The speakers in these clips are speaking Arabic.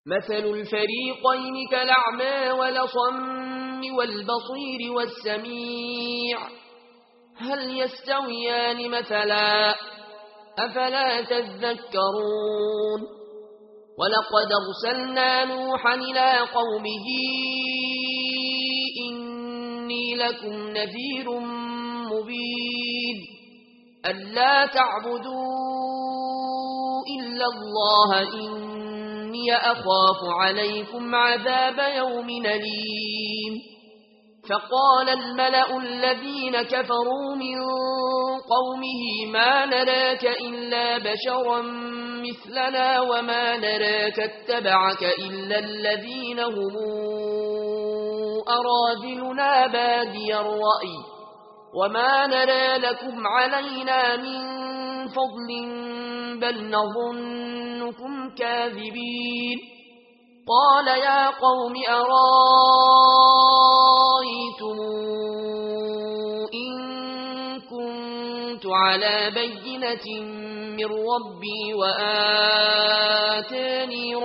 مثل الفريقين كالأعمى والأصم والبصير والسميع هل يستويان مثلا أفلا تذكرون ولقد أرسلنا نوحا إلى قومه إني لكم نذير مبين ألا تعبدوا إلا الله إني أخاف عليكم عذاب يوم أليم فقال الملأ الذين كفروا من قومه ما نراك إلا بشرا مثلنا وما نراك اتبعك إلا الذين هم أراذلنا بادي الرأي وما نرى لكم علينا من فضل بل نظنكم كاذبين قال يا قوم أرأيتم إن كنت على بينة من ربي وآتاني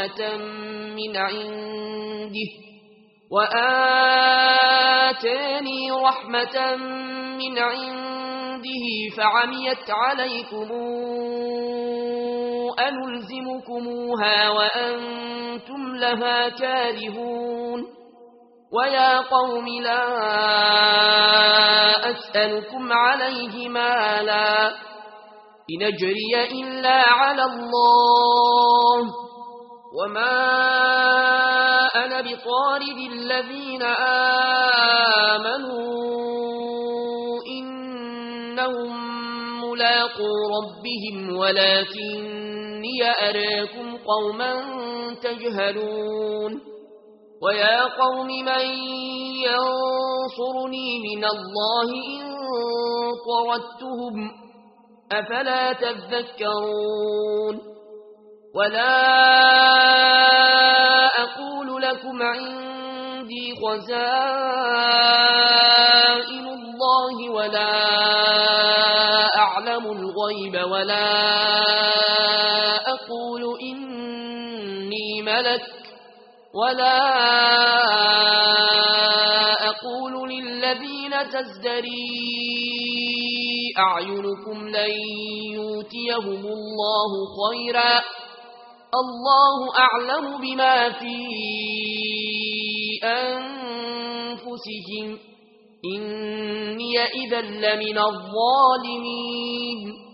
رحمة من عنده فعميت عليكم أنلزمكموها وأنتم لها كارهون ويا قوم لا أسألكم عليه مالا إن أجري إلا على الله وما أنا بطارد الذين آمنوا إنهم ملاقو ربهم ولكني أراكم قوما تجهلون ويا قوم من ينصرني من الله إن طردتهم أفلا تذكرون ولا أقول لكم عندي خزائن الله ولا أعلم الغيب ولا أقول إني ملك ولا أقول للذين تزدري أعينكم لن يؤتيهم الله خيرا الله أعلم بما في أنفسهم إني إذا لمن الظالمين